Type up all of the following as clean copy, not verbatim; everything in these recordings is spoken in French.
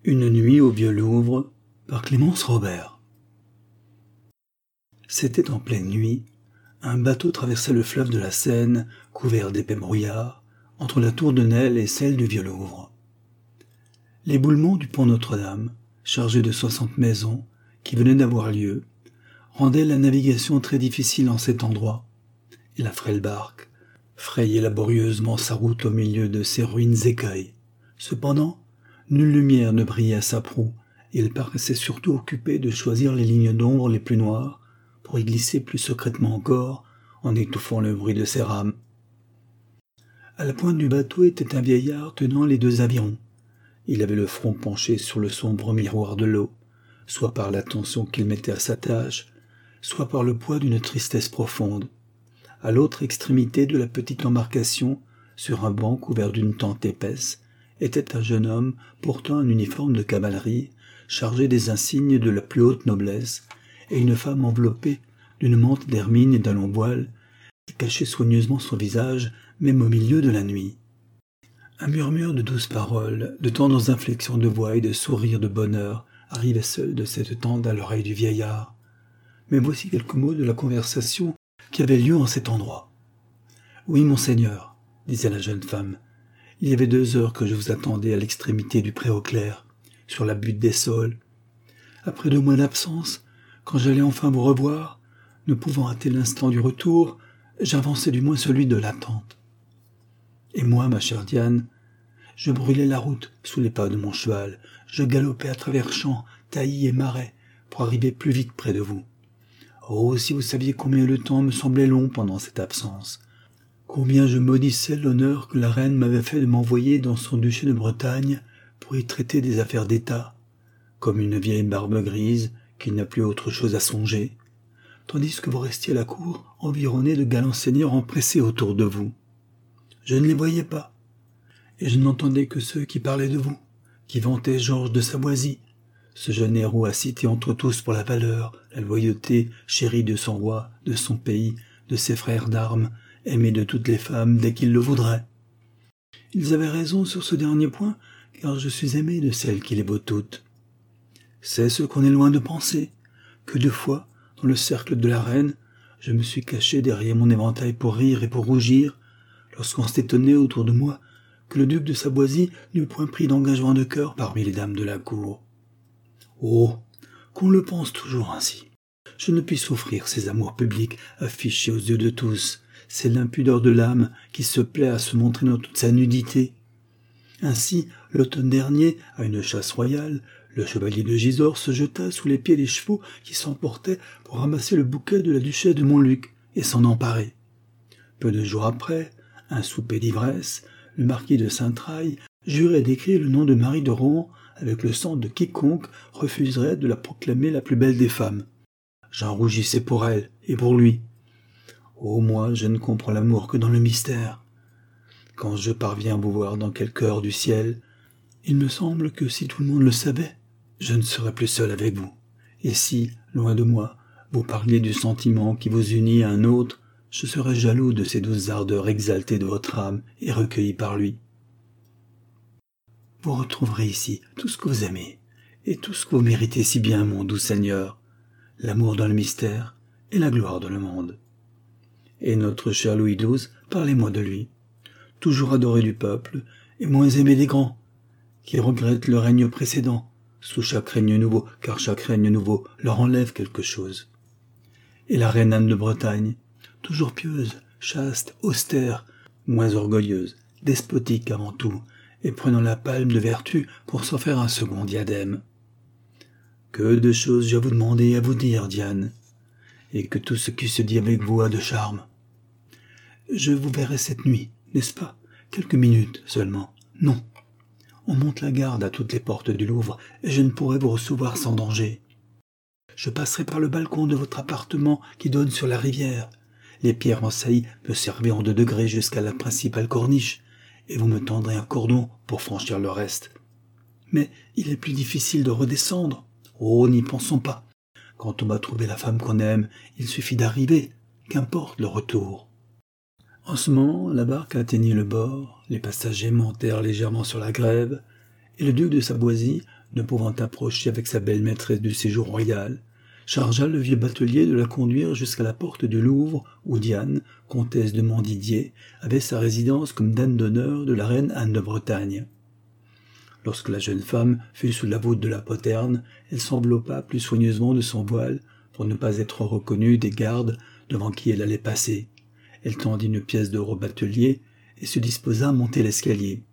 Une nuit au Vieux-Louvre par Clémence Robert. C'était en pleine nuit. Un bateau traversait le fleuve de la Seine, couvert d'épais brouillards, entre la tour de Nesle et celle du Vieux-Louvre. L'éboulement du pont Notre-Dame, chargé de 60 maisons, qui venait d'avoir lieu, rendait la navigation très difficile en cet endroit, et la frêle barque frayait laborieusement sa route au milieu de ces ruines écueils. Cependant, nulle lumière ne brillait à sa proue, et elle paraissait surtout occupée de choisir les lignes d'ombre les plus noires pour y glisser plus secrètement encore en étouffant le bruit de ses rames. À la pointe du bateau était un vieillard tenant les deux avirons. Il avait le front penché sur le sombre miroir de l'eau, soit par l'attention qu'il mettait à sa tâche, soit par le poids d'une tristesse profonde. À l'autre extrémité de la petite embarcation, sur un banc couvert d'une tente épaisse, était un jeune homme portant un uniforme de cavalerie, chargé des insignes de la plus haute noblesse, et une femme enveloppée d'une mante d'hermine et d'un long voile, qui cachait soigneusement son visage, même au milieu de la nuit. Un murmure de douces paroles, de tendres inflexions de voix et de sourires de bonheur arrivait seul de cette tente à l'oreille du vieillard. Mais voici quelques mots de la conversation qui avait lieu en cet endroit. « Oui, monseigneur, disait la jeune femme, il y avait 2 heures que je vous attendais à l'extrémité du pré aux Clercs, sur la butte des Saules. Après 2 mois d'absence, quand j'allais enfin vous revoir, ne pouvant hâter l'instant du retour, j'avançais du moins celui de l'attente. Et moi, ma chère Diane, je brûlais la route sous les pas de mon cheval, je galopais à travers champs, taillis et marais, pour arriver plus vite près de vous. Oh, si vous saviez combien le temps me semblait long pendant cette absence, combien je maudissais l'honneur que la reine m'avait fait de m'envoyer dans son duché de Bretagne pour y traiter des affaires d'État, comme une vieille barbe grise qui n'a plus autre chose à songer, tandis que vous restiez à la cour environné de galants seigneurs empressés autour de vous. Je ne les voyais pas, et je n'entendais que ceux qui parlaient de vous, qui vantaient Georges de Savoisy, ce jeune héros à citer entre tous pour la valeur, la loyauté, chéri de son roi, de son pays, de ses frères d'armes, aimé de toutes les femmes dès qu'il le voudrait. Ils avaient raison sur ce dernier point, car je suis aimé de celles qui les vaut toutes. C'est ce qu'on est loin de penser, que 2 fois, dans le cercle de la reine, je me suis caché derrière mon éventail pour rire et pour rougir, lorsqu'on s'étonnait autour de moi que le duc de Savoisy n'eût point pris d'engagement de cœur parmi les dames de la cour. Oh, qu'on le pense toujours ainsi. Je ne puis souffrir ces amours publics affichés aux yeux de tous, c'est l'impudeur de l'âme qui se plaît à se montrer dans toute sa nudité. Ainsi, l'automne dernier, à une chasse royale, le chevalier de Gisors se jeta sous les pieds des chevaux qui s'emportaient pour ramasser le bouquet de la duchesse de Montluc et s'en emparer. Peu de jours après, un souper d'ivresse, le marquis de Saint-Traille jurait d'écrire le nom de Marie de Rohan avec le sang de quiconque refuserait de la proclamer la plus belle des femmes. J'en rougissais pour elle et pour lui. Oh, moi, je ne comprends l'amour que dans le mystère. Quand je parviens à vous voir dans quelque heure du ciel, il me semble que si tout le monde le savait, je ne serais plus seul avec vous. Et si, loin de moi, vous parliez du sentiment qui vous unit à un autre, je serais jaloux de ces douces ardeurs exaltées de votre âme et recueillies par lui. Vous retrouverez ici tout ce que vous aimez, et tout ce que vous méritez si bien, mon doux Seigneur, l'amour dans le mystère et la gloire dans le monde. Et notre cher Louis XII, parlez-moi de lui, toujours adoré du peuple et moins aimé des grands, qui regrettent le règne précédent, sous chaque règne nouveau, car chaque règne nouveau leur enlève quelque chose. Et la reine Anne de Bretagne, toujours pieuse, chaste, austère, moins orgueilleuse, despotique avant tout, et prenant la palme de vertu pour s'en faire un second diadème. Que de choses j'ai à vous demander et à vous dire, Diane, et que tout ce qui se dit avec vous a de charme. Je vous verrai cette nuit, n'est-ce pas? Quelques minutes seulement. Non. On monte la garde à toutes les portes du Louvre, et je ne pourrai vous recevoir sans danger. Je passerai par le balcon de votre appartement qui donne sur la rivière. Les pierres en saillie me serviront de degré jusqu'à la principale corniche, et vous me tendrez un cordon pour franchir le reste. Mais il est plus difficile de redescendre. Oh, n'y pensons pas. Quand on va trouver la femme qu'on aime, il suffit d'arriver, qu'importe le retour. En ce moment, la barque atteignit le bord, les passagers montèrent légèrement sur la grève, et le duc de Savoisy, ne pouvant approcher avec sa belle maîtresse du séjour royal, chargea le vieux batelier de la conduire jusqu'à la porte du Louvre, où Diane, comtesse de Montdidier, avait sa résidence comme dame d'honneur de la reine Anne de Bretagne. Lorsque la jeune femme fut sous la voûte de la poterne, elle s'enveloppa plus soigneusement de son voile pour ne pas être reconnue des gardes devant qui elle allait passer. Elle tendit une pièce d'or au batelier et se disposa à monter l'escalier.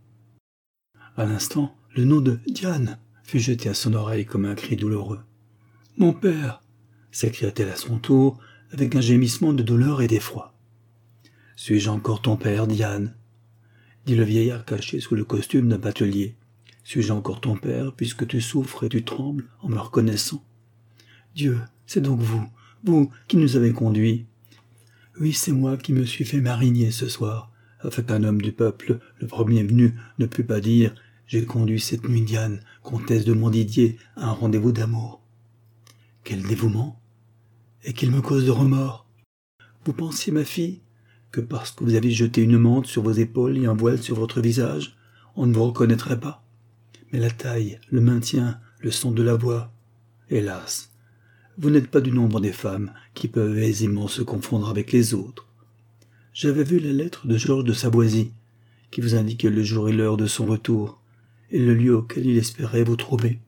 À l'instant, le nom de Diane fut jeté à son oreille comme un cri douloureux. « Mon père !» s'écria-t-elle à son tour, avec un gémissement de douleur et d'effroi. « Suis-je encore ton père, Diane ?» dit le vieillard caché sous le costume d'un batelier. « Suis-je encore ton père, puisque tu souffres et tu trembles en me reconnaissant ? Dieu, c'est donc vous qui nous avez conduits. Oui, c'est moi qui me suis fait marinier ce soir, afin qu'un homme du peuple, le premier venu, ne pût pas dire « J'ai conduit cette nuit Diane, comtesse de Montdidier, à un rendez-vous d'amour. » Quel dévouement! Et qu'il me cause de remords! Vous pensiez, ma fille, que parce que vous avez jeté une mante sur vos épaules et un voile sur votre visage, on ne vous reconnaîtrait pas? Mais la taille, le maintien, le son de la voix, hélas, vous n'êtes pas du nombre des femmes qui peuvent aisément se confondre avec les autres. J'avais vu la lettre de Georges de Savoisy, qui vous indiquait le jour et l'heure de son retour, et le lieu auquel il espérait vous trouver.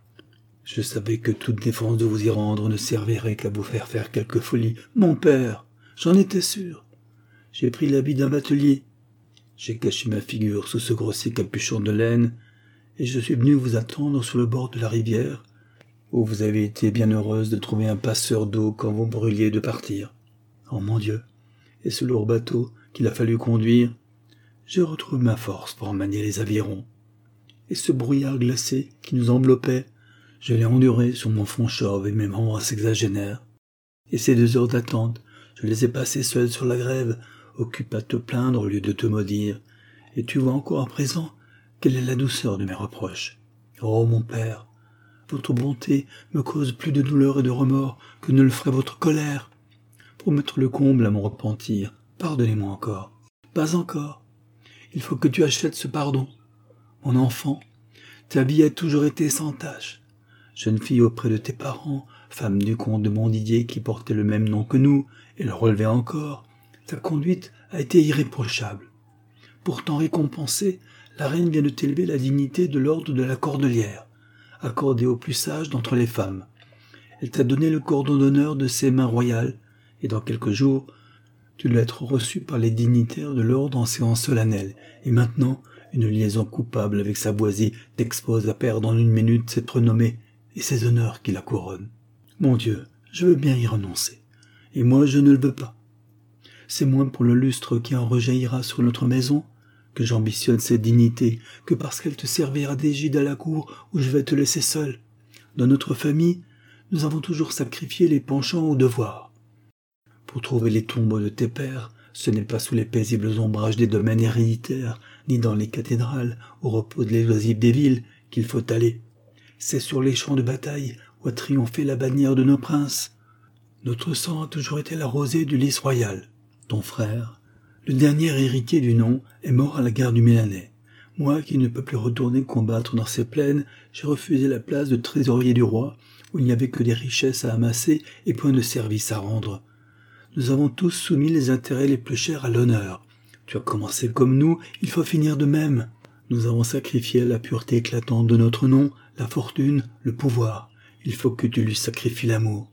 Je savais que toute défense de vous y rendre ne servirait qu'à vous faire quelque folie. Mon père, j'en étais sûr. J'ai pris l'habit d'un batelier. J'ai caché ma figure sous ce grossier capuchon de laine, et je suis venu vous attendre sur le bord de la rivière, où vous avez été bien heureuse de trouver un passeur d'eau quand vous brûliez de partir. Oh mon Dieu! Et ce lourd bateau qu'il a fallu conduire, j'ai retrouvé ma force pour en manier les avirons. Et ce brouillard glacé qui nous enveloppait, je l'ai enduré sur mon front chauve et mes membres sexagénaires. Et ces 2 heures d'attente, je les ai passées seul sur la grève, occupé à te plaindre au lieu de te maudire. Et tu vois encore à présent quelle est la douceur de mes reproches. Oh mon père, votre bonté me cause plus de douleur et de remords que ne le ferait votre colère. Pour mettre le comble à mon repentir, pardonnez-moi encore. Pas encore. Il faut que tu achètes ce pardon. Mon enfant, ta vie a toujours été sans tache. Jeune fille auprès de tes parents, femme du comte de Montdidier qui portait le même nom que nous, et le relevait encore, ta conduite a été irréprochable. Pour t'en récompenser, la reine vient de t'élever la dignité de l'ordre de la Cordelière, accordée aux plus sages d'entre les femmes. Elle t'a donné le cordon d'honneur de ses mains royales, et dans quelques jours, tu dois être reçu par les dignitaires de l'ordre en séance solennelle, et maintenant, une liaison coupable avec Savoisy t'expose à perdre en 1 minute cette renommée et ces honneurs qui la couronnent. Mon Dieu, je veux bien y renoncer, et moi je ne le veux pas. C'est moins pour le lustre qui en rejaillira sur notre maison que j'ambitionne cette dignité, que parce qu'elle te servira d'égide à la cour où je vais te laisser seul. Dans notre famille, nous avons toujours sacrifié les penchants au devoir. Pour trouver les tombeaux de tes pères, ce n'est pas sous les paisibles ombrages des domaines héréditaires, ni dans les cathédrales où reposent les oisifs des villes qu'il faut aller. C'est sur les champs de bataille où a triomphé la bannière de nos princes. Notre sang a toujours été la rosée du lys royal. Ton frère, le dernier héritier du nom, est mort à la guerre du Milanais. Moi, qui ne peux plus retourner combattre dans ces plaines, j'ai refusé la place de trésorier du roi, où il n'y avait que des richesses à amasser et point de service à rendre. Nous avons tous soumis les intérêts les plus chers à l'honneur. Tu as commencé comme nous, il faut finir de même. Nous avons sacrifié la pureté éclatante de notre nom, la fortune, le pouvoir. Il faut que tu lui sacrifies l'amour.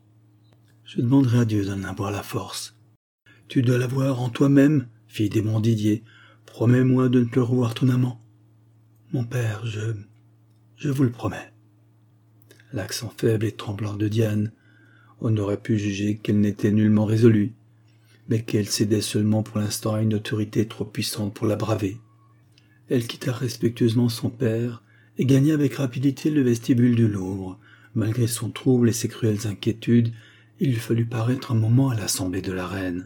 Je demanderai à Dieu d'en avoir la force. Tu dois l'avoir en toi-même, fille des Montdidier. Promets-moi de ne plus revoir ton amant. Mon père, je vous le promets. L'accent faible et tremblant de Diane, on aurait pu juger qu'elle n'était nullement résolue, mais qu'elle cédait seulement pour l'instant à une autorité trop puissante pour la braver. Elle quitta respectueusement son père et gagna avec rapidité le vestibule du Louvre. Malgré son trouble et ses cruelles inquiétudes, il lui fallut paraître un moment à l'assemblée de la reine.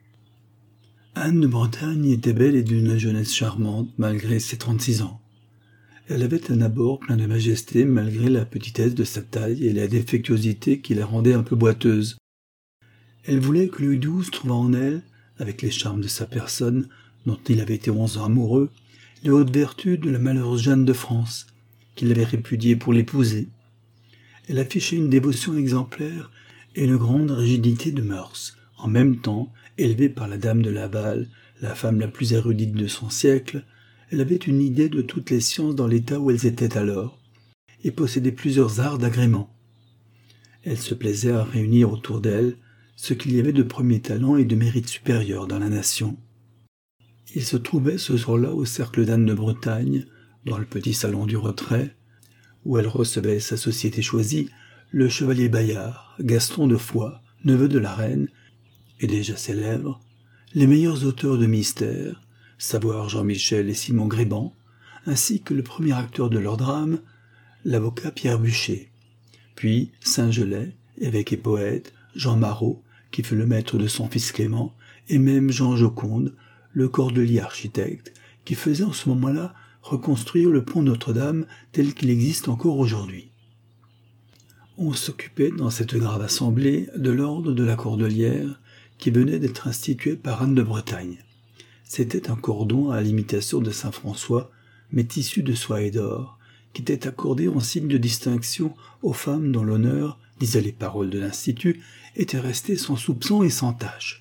Anne de Bretagne était belle et d'une jeunesse charmante, malgré ses 36 ans. Elle avait un abord plein de majesté, malgré la petitesse de sa taille et la défectuosité qui la rendait un peu boiteuse. Elle voulait que Louis XII trouvât en elle, avec les charmes de sa personne, dont il avait été 11 ans amoureux, les hautes vertus de la malheureuse Jeanne de France, qu'il avait répudiée pour l'épouser. Elle affichait une dévotion exemplaire et une grande rigidité de mœurs. En même temps, élevée par la dame de Laval, la femme la plus érudite de son siècle, elle avait une idée de toutes les sciences dans l'état où elles étaient alors, et possédait plusieurs arts d'agrément. Elle se plaisait à réunir autour d'elle ce qu'il y avait de premier talent et de mérite supérieur dans la nation. Il se trouvait ce jour-là au cercle d'Anne de Bretagne, dans le petit salon du retrait, où elle recevait sa société choisie, le chevalier Bayard, Gaston de Foix, neveu de la reine, et déjà célèbre, les meilleurs auteurs de mystères, savoir Jean-Michel et Simon Gréban, ainsi que le premier acteur de leur drame, l'avocat Pierre Bucher, puis Saint-Gelais, évêque et poète, Jean Marot, qui fut le maître de son fils Clément, et même Jean Joconde, le cordelier architecte, qui faisait en ce moment-là reconstruire le pont Notre-Dame tel qu'il existe encore aujourd'hui. On s'occupait dans cette grave assemblée de l'ordre de la Cordelière qui venait d'être institué par Anne de Bretagne. C'était un cordon à l'imitation de Saint-François, mais tissu de soie et d'or, qui était accordé en signe de distinction aux femmes dont l'honneur, disaient les paroles de l'Institut, était resté sans soupçon et sans tache.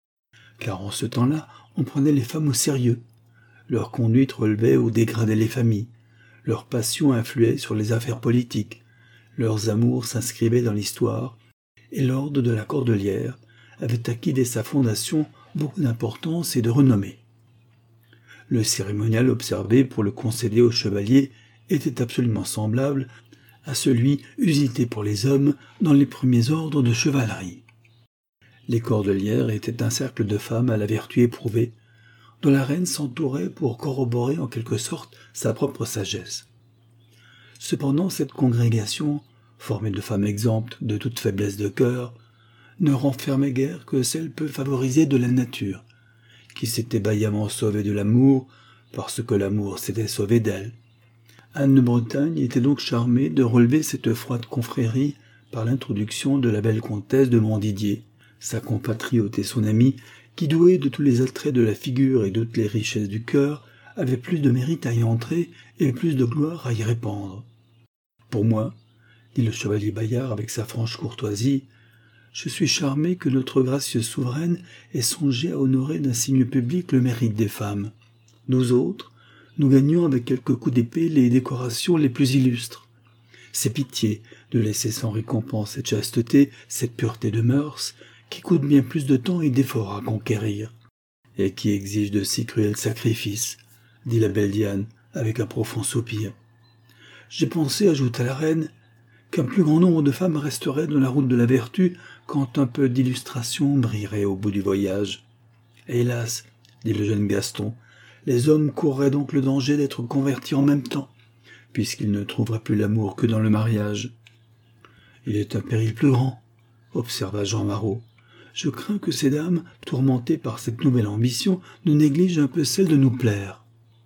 Car en ce temps-là, on prenait les femmes au sérieux. Leur conduite relevait ou dégradait les familles. Leur passion influait sur les affaires politiques. Leurs amours s'inscrivaient dans l'histoire. Et l'ordre de la Cordelière avait acquis dès sa fondation beaucoup d'importance et de renommée. Le cérémonial observé pour le concéder aux chevaliers était absolument semblable à celui usité pour les hommes dans les premiers ordres de chevalerie. Les Cordelières étaient un cercle de femmes à la vertu éprouvée, dont la reine s'entourait pour corroborer en quelque sorte sa propre sagesse. Cependant, cette congrégation, formée de femmes exemptes de toute faiblesse de cœur, ne renfermait guère que celle peu favorisée de la nature, qui s'était vaillamment sauvée de l'amour, parce que l'amour s'était sauvé d'elle. Anne de Bretagne était donc charmée de relever cette froide confrérie par l'introduction de la belle comtesse de Montdidier, sa compatriote et son amie, qui, douée de tous les attraits de la figure et de toutes les richesses du cœur, avait plus de mérite à y entrer et plus de gloire à y répandre. « Pour moi, dit le chevalier Bayard avec sa franche courtoisie, je suis charmé que notre gracieuse souveraine ait songé à honorer d'un signe public le mérite des femmes. Nous autres, nous gagnons avec quelques coups d'épée les décorations les plus illustres. C'est pitié de laisser sans récompense cette chasteté, cette pureté de mœurs, qui coûte bien plus de temps et d'efforts à conquérir, et qui exige de si cruels sacrifices, dit la belle Diane avec un profond soupir. J'ai pensé, ajouta la reine, qu'un plus grand nombre de femmes resteraient dans la route de la vertu quand un peu d'illustration brillerait au bout du voyage. Hélas, dit le jeune Gaston, les hommes courraient donc le danger d'être convertis en même temps, puisqu'ils ne trouveraient plus l'amour que dans le mariage. Il est un péril plus grand, observa Jean Marot. Je crains que ces dames, tourmentées par cette nouvelle ambition, ne négligent un peu celle de nous plaire.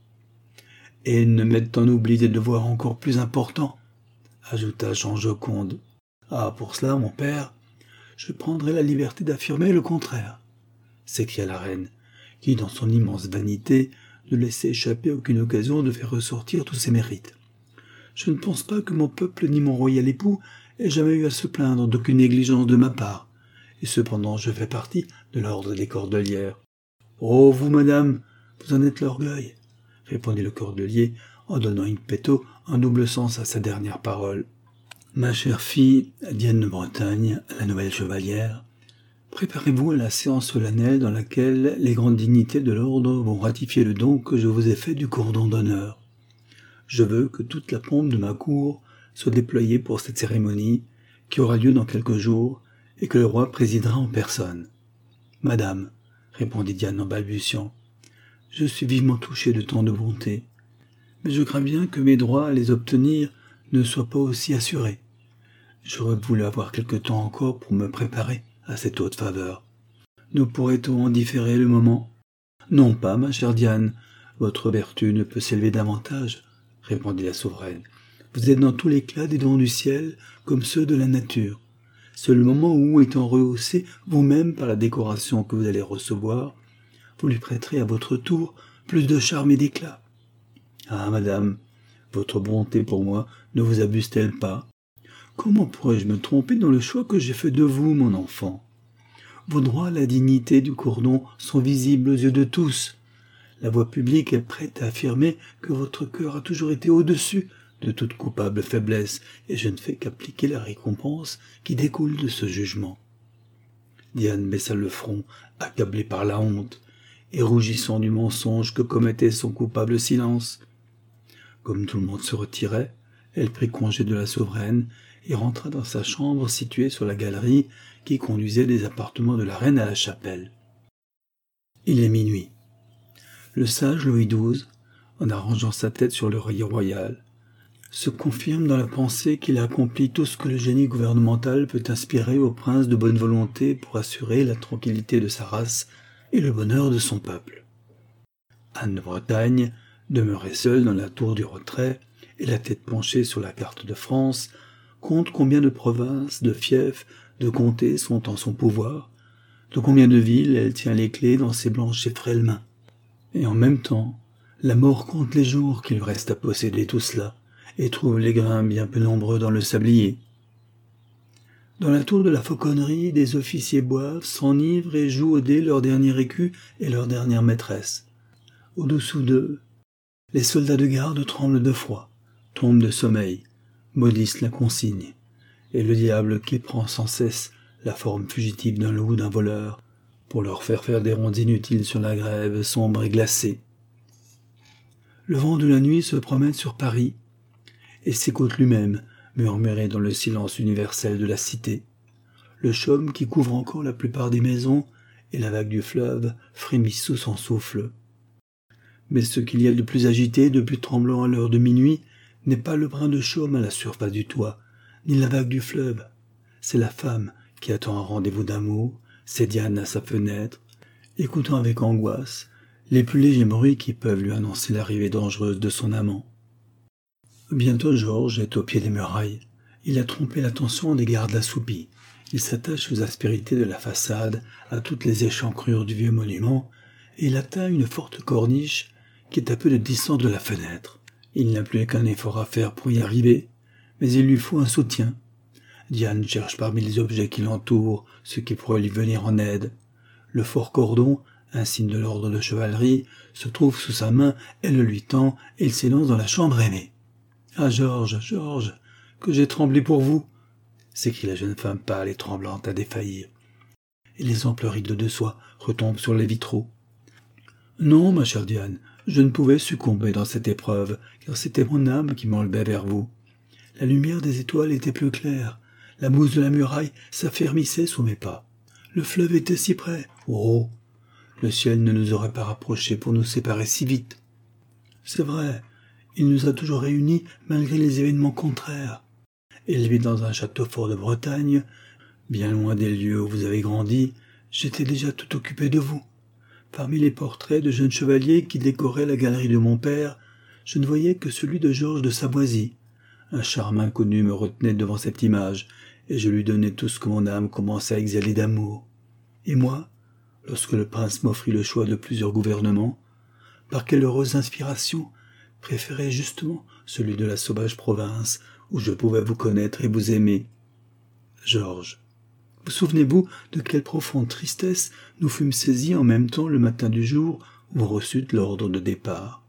Et ne mettent en oubli des devoirs encore plus importants, ajouta Jean Joconde. Ah, pour cela, mon père, je prendrai la liberté d'affirmer le contraire, s'écria la reine, qui, dans son immense vanité, ne laissait échapper aucune occasion de faire ressortir tous ses mérites. Je ne pense pas que mon peuple ni mon royal époux ait jamais eu à se plaindre d'aucune négligence de ma part, et cependant je fais partie de l'ordre des Cordelières. « Oh, vous, madame, vous en êtes l'orgueil, » répondit le cordelier, en donnant in petto un double sens à sa dernière parole. « Ma chère fille, dit Anne de Bretagne, la nouvelle chevalière, préparez-vous à la séance solennelle dans laquelle les grandes dignités de l'ordre vont ratifier le don que je vous ai fait du cordon d'honneur. Je veux que toute la pompe de ma cour soit déployée pour cette cérémonie, qui aura lieu dans quelques jours, et que le roi présidera en personne. « Madame, répondit Diane en balbutiant, je suis vivement touché de tant de bonté, mais je crains bien que mes droits à les obtenir ne soient pas aussi assurés. J'aurais voulu avoir quelque temps encore pour me préparer à cette haute faveur. Ne pourrait-on en différer le moment ? Non pas, ma chère Diane, votre vertu ne peut s'élever davantage, répondit la souveraine. Vous êtes dans tout l'éclat des dons du ciel, comme ceux de la nature. C'est le moment où, étant rehaussé vous-même par la décoration que vous allez recevoir, vous lui prêterez à votre tour plus de charme et d'éclat. Ah, madame, Votre bonté pour moi ne vous abuse-t-elle pas? Comment pourrais-je me tromper dans le choix que j'ai fait de vous, mon enfant? Vos droits à la dignité du cordon sont visibles aux yeux de tous. La voix publique est prête à affirmer que votre cœur a toujours été au-dessus de toute coupable faiblesse, et je ne fais qu'appliquer la récompense qui découle de ce jugement. Diane baissa le front, accablée par la honte, et rougissant du mensonge que commettait son coupable silence. Comme tout le monde se retirait, elle prit congé de la souveraine et rentra dans sa chambre située sur la galerie qui conduisait des appartements de la reine à la chapelle. Il est minuit. Le sage Louis XII, en arrangeant sa tête sur l'oreiller royal, se confirme dans la pensée qu'il a accompli tout ce que le génie gouvernemental peut inspirer au prince de bonne volonté pour assurer la tranquillité de sa race et le bonheur de son peuple. Anne de Bretagne, demeurée seule dans la tour du retrait et la tête penchée sur la carte de France, compte combien de provinces, de fiefs, de comtés sont en son pouvoir, de combien de villes elle tient les clés dans ses blanches et frêles mains. Et en même temps, la mort compte les jours qu'il reste à posséder tout cela, et trouve les grains bien peu nombreux dans le sablier. Dans la tour de la fauconnerie, des officiers boivent, s'enivrent et jouent au dé leur dernier écu et leur dernière maîtresse. Au-dessous d'eux, les soldats de garde tremblent de froid, tombent de sommeil, maudissent la consigne, et le diable qui prend sans cesse la forme fugitive d'un loup ou d'un voleur, pour leur faire des rondes inutiles sur la grève sombre et glacée. Le vent de la nuit se promène sur Paris, et s'écoute lui-même, murmurer dans le silence universel de la cité. Le chaume qui couvre encore la plupart des maisons et la vague du fleuve frémissent sous son souffle. Mais ce qu'il y a de plus agité, de plus tremblant à l'heure de minuit, n'est pas le brin de chaume à la surface du toit, ni la vague du fleuve. C'est la femme qui attend un rendez-vous d'amour, c'est Diane à sa fenêtre, écoutant avec angoisse les plus légers bruits qui peuvent lui annoncer l'arrivée dangereuse de son amant. Bientôt Georges est au pied des murailles. Il a trompé l'attention des gardes assoupis. Il s'attache aux aspérités de la façade, à toutes les échancrures du vieux monument, et il atteint une forte corniche qui est à peu de distance de la fenêtre. Il n'a plus qu'un effort à faire pour y arriver, mais il lui faut un soutien. Diane cherche parmi les objets qui l'entourent ce qui pourrait lui venir en aide. Le fort cordon, un signe de l'ordre de chevalerie, se trouve sous sa main, elle le lui tend, et il s'élance dans la chambre aimée. « Ah, Georges, Georges, que j'ai tremblé pour vous !» s'écrie la jeune femme pâle et tremblante à défaillir. Et les amples rideaux de soie retombent sur les vitraux. « Non, ma chère Diane, je ne pouvais succomber dans cette épreuve, car c'était mon âme qui m'enlevait vers vous. La lumière des étoiles était plus claire, la mousse de la muraille s'affermissait sous mes pas. Le fleuve était si près. Oh, le ciel ne nous aurait pas rapprochés pour nous séparer si vite. C'est vrai, il nous a toujours réunis malgré les événements contraires. Élevé dans un château fort de Bretagne, bien loin des lieux où vous avez grandi, j'étais déjà tout occupé de vous. Parmi les portraits de jeunes chevaliers qui décoraient la galerie de mon père, je ne voyais que celui de Georges de Savoisy. Un charme inconnu me retenait devant cette image, et je lui donnais tout ce que mon âme commençait à exhaler d'amour. Et moi, lorsque le prince m'offrit le choix de plusieurs gouvernements, par quelle heureuse inspiration préférais justement celui de la sauvage province où je pouvais vous connaître et vous aimer. Georges, vous souvenez-vous de quelle profonde tristesse nous fûmes saisis en même temps le matin du jour où vous reçûtes l'ordre de départ?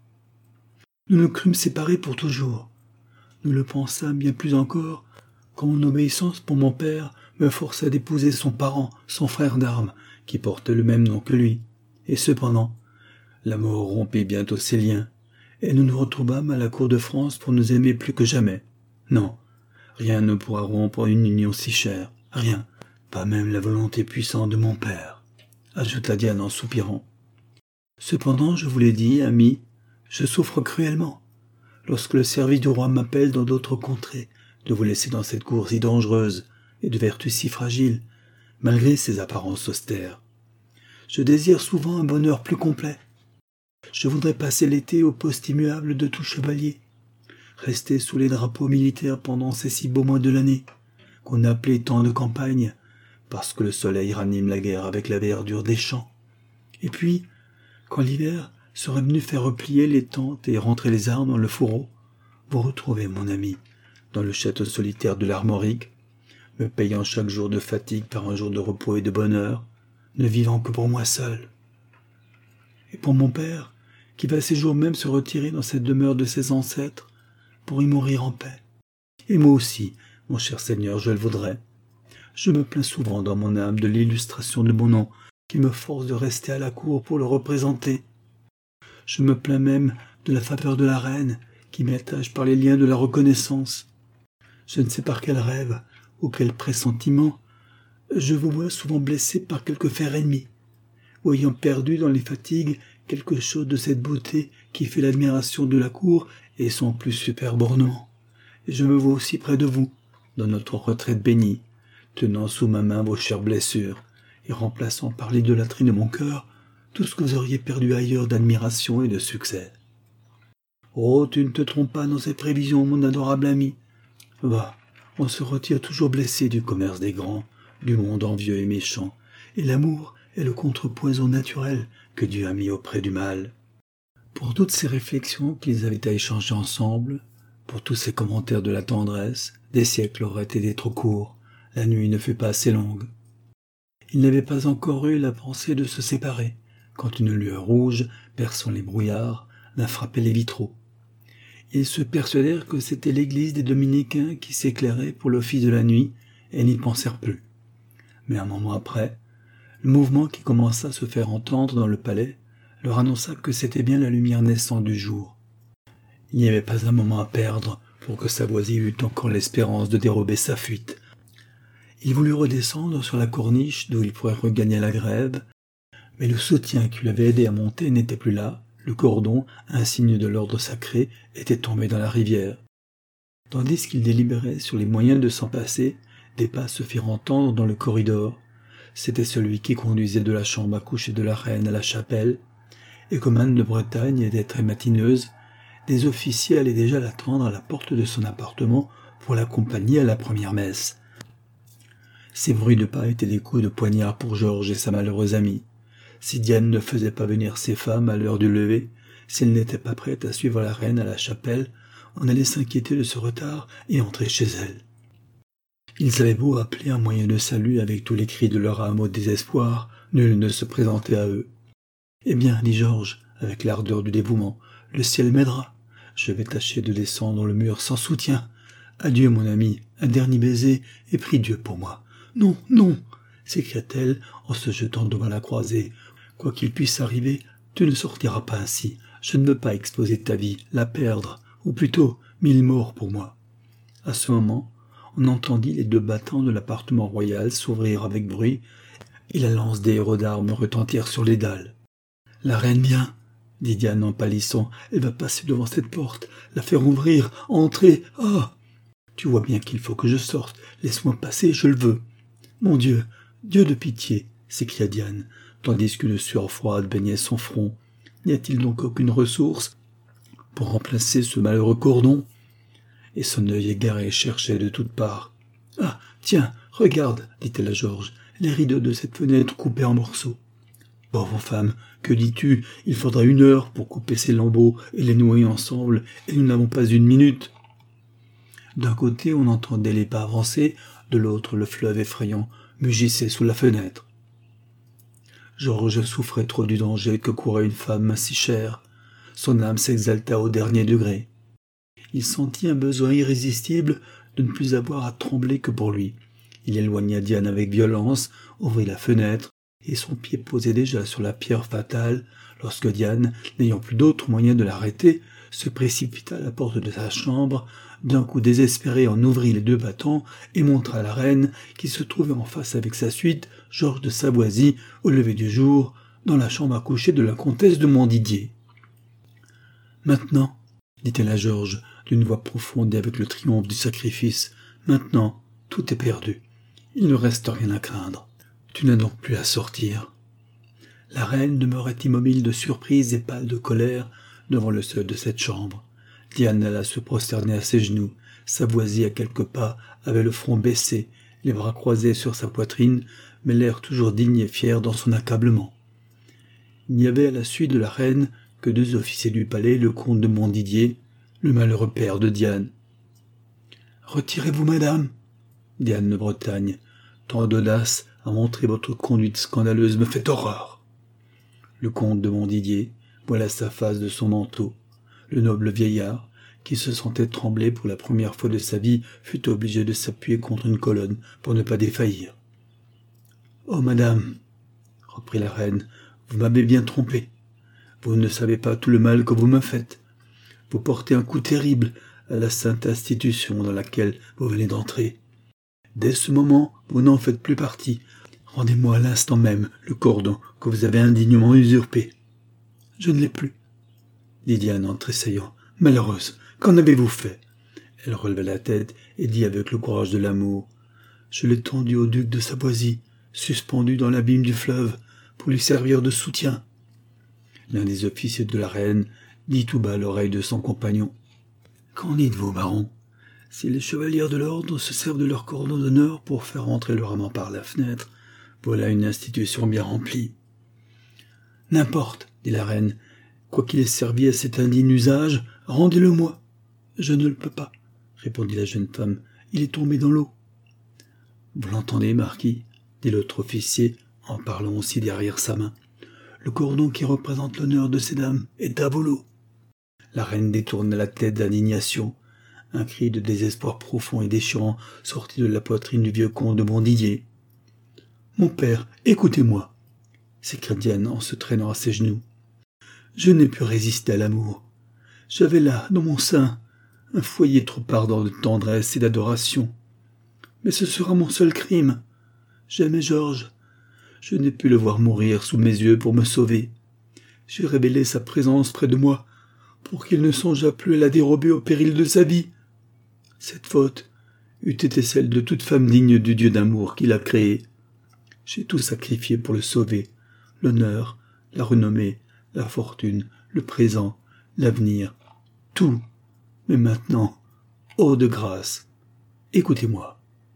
Nous nous crûmes séparés pour toujours. Nous le pensâmes bien plus encore quand mon obéissance pour mon père me forçait d'épouser son parent, son frère d'armes, qui portait le même nom que lui. Et cependant, l'amour rompit bientôt ses liens, et nous nous retrouvâmes à la cour de France pour nous aimer plus que jamais. Non, rien ne pourra rompre une union si chère, rien, pas même la volonté puissante de mon père, ajouta Diane en soupirant. Cependant, je vous l'ai dit, ami, je souffre cruellement. Lorsque le service du roi m'appelle dans d'autres contrées, de vous laisser dans cette cour si dangereuse et de vertus si fragiles, malgré ses apparences austères. Je désire souvent un bonheur plus complet. Je voudrais passer l'été au poste immuable de tout chevalier, rester sous les drapeaux militaires pendant ces si beaux mois de l'année, qu'on appelait temps de campagne, parce que le soleil ranime la guerre avec la verdure des champs. Et puis, quand l'hiver serait venu faire replier les tentes et rentrer les armes dans le fourreau, vous retrouver, mon ami, dans le château solitaire de l'Armorique, me payant chaque jour de fatigue par un jour de repos et de bonheur, ne vivant que pour moi seul. Et pour mon père, qui va ces jours même se retirer dans cette demeure de ses ancêtres, pour y mourir en paix. Et moi aussi, mon cher Seigneur, je le voudrais. Je me plains souvent dans mon âme de l'illustration de mon nom, qui me force de rester à la cour pour le représenter. Je me plains même de la faveur de la reine, qui m'attache par les liens de la reconnaissance. Je ne sais par quel rêve, ou quel pressentiment, je vous vois souvent blessé par quelque fer ennemi, ou ayant perdu dans les fatigues quelque chose de cette beauté qui fait l'admiration de la cour et son plus superbe ornement. Et je me vois aussi près de vous, dans notre retraite bénie, tenant sous ma main vos chères blessures, et remplaçant par l'idolâtrie de mon cœur tout ce que vous auriez perdu ailleurs d'admiration et de succès. Oh, tu ne te trompes pas dans ces prévisions, mon adorable ami. Va, on se retire toujours blessé du commerce des grands, du monde envieux et méchant, et l'amour est le contrepoison naturel que Dieu a mis auprès du mal. Pour toutes ces réflexions qu'ils avaient à échanger ensemble, pour tous ces commentaires de la tendresse, des siècles auraient été trop courts, la nuit ne fut pas assez longue. Ils n'avaient pas encore eu la pensée de se séparer, quand une lueur rouge, perçant les brouillards, vint frapper les vitraux. Ils se persuadèrent que c'était l'église des Dominicains qui s'éclairait pour l'office de la nuit, et n'y pensèrent plus. Mais un moment après, le mouvement qui commença à se faire entendre dans le palais leur annonça que c'était bien la lumière naissante du jour. Il n'y avait pas un moment à perdre pour que Savoisy eût encore l'espérance de dérober sa fuite. Il voulut redescendre sur la corniche d'où il pourrait regagner la grève, mais le soutien qui l'avait aidé à monter n'était plus là, le cordon, insigne de l'ordre sacré, était tombé dans la rivière. Tandis qu'il délibérait sur les moyens de s'en passer, des pas se firent entendre dans le corridor. C'était celui qui conduisait de la chambre à coucher de la reine à la chapelle, et comme Anne de Bretagne était très matineuse, des officiers allaient déjà l'attendre à la porte de son appartement pour l'accompagner à la première messe. Ces bruits de pas étaient des coups de poignard pour Georges et sa malheureuse amie. Si Diane ne faisait pas venir ses femmes à l'heure du lever, si elle n'était pas prête à suivre la reine à la chapelle, on allait s'inquiéter de ce retard et entrer chez elle. Ils avaient beau appeler un moyen de salut avec tous les cris de leur âme au désespoir, nul ne se présentait à eux. « Eh bien, dit Georges, avec l'ardeur du dévouement, le ciel m'aidera. Je vais tâcher de descendre le mur sans soutien. Adieu, mon ami, un dernier baiser, et prie Dieu pour moi. Non, non, s'écria-t-elle en se jetant devant la croisée. Quoi qu'il puisse arriver, tu ne sortiras pas ainsi. Je ne veux pas exposer ta vie, la perdre, ou plutôt 1000 morts pour moi. » À ce moment, on entendit les 2 battants de l'appartement royal s'ouvrir avec bruit, et la lance des héros d'armes retentir sur les dalles. « La reine vient, » dit Diane en pâlissant. « Elle va passer devant cette porte, la faire ouvrir, entrer. Ah ! Tu vois bien qu'il faut que je sorte. Laisse-moi passer, je le veux. »« Mon Dieu, Dieu de pitié !» s'écria Diane, tandis qu'une sueur froide baignait son front. « N'y a-t-il donc aucune ressource pour remplacer ce malheureux cordon ?» Et son œil égaré cherchait de toutes parts. « Ah, tiens, regarde, dit-elle à Georges, les rideaux de cette fenêtre coupés en morceaux. »« Pauvre femme, que dis-tu? Il faudra 1 heure pour couper ces lambeaux et les nouer ensemble, et nous n'avons pas 1 minute. » D'un côté, on entendait les pas avancer, de l'autre, le fleuve effrayant mugissait sous la fenêtre. Georges souffrait trop du danger que courait une femme si chère. Son âme s'exalta au dernier degré. Il sentit un besoin irrésistible de ne plus avoir à trembler que pour lui. Il éloigna Diane avec violence, ouvrit la fenêtre, et son pied posait déjà sur la pierre fatale, lorsque Diane, n'ayant plus d'autre moyen de l'arrêter, se précipita à la porte de sa chambre, d'un coup désespéré en ouvrit les 2 battants et montra à la reine, qui se trouvait en face avec sa suite, Georges de Savoisy, au lever du jour, dans la chambre à coucher de la comtesse de Montdidier. « Maintenant, » dit-elle à Georges, d'une voix profonde et avec le triomphe du sacrifice, « maintenant, tout est perdu. Il ne reste rien à craindre. Tu n'as donc plus à sortir. » La reine demeurait immobile de surprise et pâle de colère devant le seuil de cette chambre. Diane alla se prosterner à ses genoux. Savoisy, à quelques pas, avait le front baissé, les bras croisés sur sa poitrine, mais l'air toujours digne et fier dans son accablement. Il n'y avait à la suite de la reine que 2 officiers du palais, le comte de Montdidier, le malheureux père de Diane. « Retirez-vous, madame, Diane de Bretagne. Tant d'audace à montrer votre conduite scandaleuse me fait horreur. » Le comte de Montdidier voila sa face de son manteau. Le noble vieillard, qui se sentait trembler pour la première fois de sa vie, fut obligé de s'appuyer contre une colonne pour ne pas défaillir. « Oh, madame, reprit la reine, vous m'avez bien trompé. Vous ne savez pas tout le mal que vous me faites. Vous portez un coup terrible à la sainte institution dans laquelle vous venez d'entrer. Dès ce moment, vous n'en faites plus partie. Rendez-moi à l'instant même le cordon que vous avez indignement usurpé. »« Je ne l'ai plus, » dit Diane en tressaillant. « Malheureuse, qu'en avez-vous fait ?» Elle releva la tête et dit avec le courage de l'amour. « Je l'ai tendu au duc de Savoisie, suspendu dans l'abîme du fleuve, pour lui servir de soutien. » L'un des officiers de la reine dit tout bas à l'oreille de son compagnon. « Qu'en dites-vous, baron ? Si les chevaliers de l'ordre se servent de leur cordon d'honneur pour faire entrer leur amant par la fenêtre, voilà une institution bien remplie. »« N'importe, dit la reine, quoiqu'il ait servi à cet indigne usage, rendez-le-moi. »« Je ne le peux pas, répondit la jeune femme, il est tombé dans l'eau. »« Vous l'entendez, marquis, dit l'autre officier, en parlant aussi derrière sa main. Le cordon qui représente l'honneur de ces dames est à volo. » La reine détourna la tête d'indignation. Un cri de désespoir profond et déchirant sortit de la poitrine du vieux comte de Montdidier. « Mon père, écoutez-moi, » s'écria Diane en se traînant à ses genoux. « Je n'ai pu résister à l'amour. J'avais là, dans mon sein, un foyer trop ardent de tendresse et d'adoration. Mais ce sera mon seul crime. J'aimais Georges. Je n'ai pu le voir mourir sous mes yeux pour me sauver. J'ai révélé sa présence près de moi pour qu'il ne songeât plus à la dérober au péril de sa vie. Cette faute eût été celle de toute femme digne du Dieu d'amour qui l'a créé. J'ai tout sacrifié pour le sauver, l'honneur, la renommée, la fortune, le présent, l'avenir, tout. Mais maintenant, oh de grâce, écoutez-moi.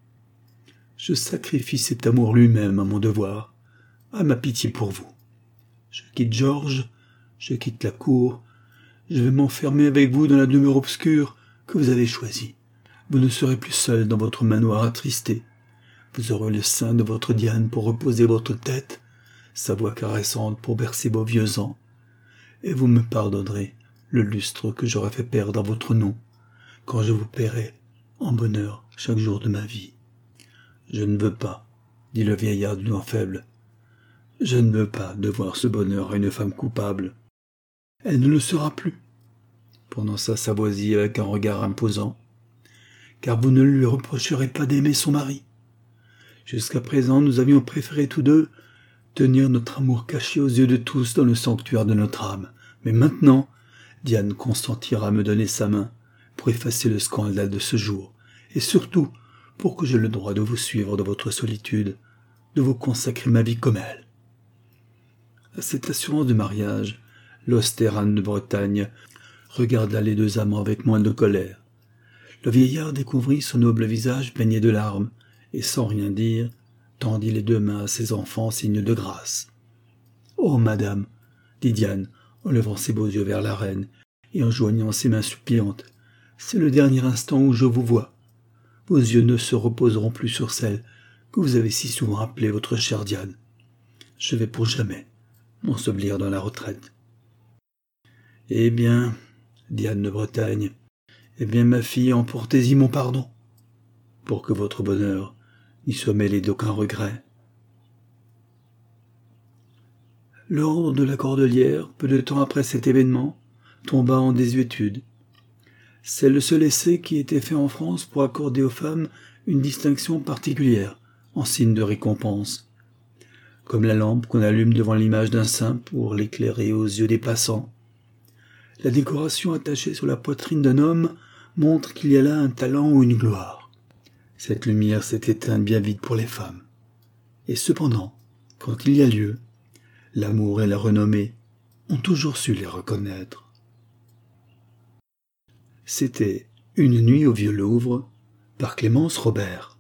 Je sacrifie cet amour lui-même à mon devoir, à ma pitié pour vous. Je quitte Georges, je quitte la cour, je vais m'enfermer avec vous dans la demeure obscure que vous avez choisie. Vous ne serez plus seul dans votre manoir attristé. Vous aurez le sein de votre Diane pour reposer votre tête, sa voix caressante pour bercer vos vieux ans, et vous me pardonnerez le lustre que j'aurais fait perdre à votre nom, quand je vous paierai en bonheur chaque jour de ma vie. Je ne veux pas, dit le vieillard d'une voix faible, je ne veux pas devoir ce bonheur à une femme coupable. Elle ne le sera plus, prononça Savoisy avec un regard imposant, car vous ne lui reprocherez pas d'aimer son mari. Jusqu'à présent, nous avions préféré tous deux tenir notre amour caché aux yeux de tous dans le sanctuaire de notre âme. Mais maintenant, Diane consentira à me donner sa main pour effacer le scandale de ce jour, et surtout pour que j'aie le droit de vous suivre dans votre solitude, de vous consacrer ma vie comme elle. À cette assurance de mariage, l'austère Anne de Bretagne regarda les deux amants avec moins de colère. Le vieillard découvrit son noble visage baigné de larmes, et sans rien dire, tendit les deux mains à ses enfants en signe de grâce. « Oh, madame, » dit Diane, en levant ses beaux yeux vers la reine, et en joignant ses mains suppliantes, « c'est le dernier instant où je vous vois. Vos yeux ne se reposeront plus sur celle que vous avez si souvent appelée votre chère Diane. Je vais pour jamais m'ensevelir dans la retraite. » « Eh bien, Diane de Bretagne, eh bien, ma fille, emportez-y mon pardon, pour que votre bonheur n'y soit mêlé d'aucun regret. » L'ordre de la Cordelière, peu de temps après cet événement, tomba en désuétude. C'est le seul essai qui était fait en France pour accorder aux femmes une distinction particulière, en signe de récompense. Comme la lampe qu'on allume devant l'image d'un saint pour l'éclairer aux yeux des passants. La décoration attachée sur la poitrine d'un homme montre qu'il y a là un talent ou une gloire. Cette lumière s'est éteinte bien vite pour les femmes. Et cependant, quand il y a lieu, l'amour et la renommée ont toujours su les reconnaître. C'était Une nuit au Vieux Louvre par Clémence Robert.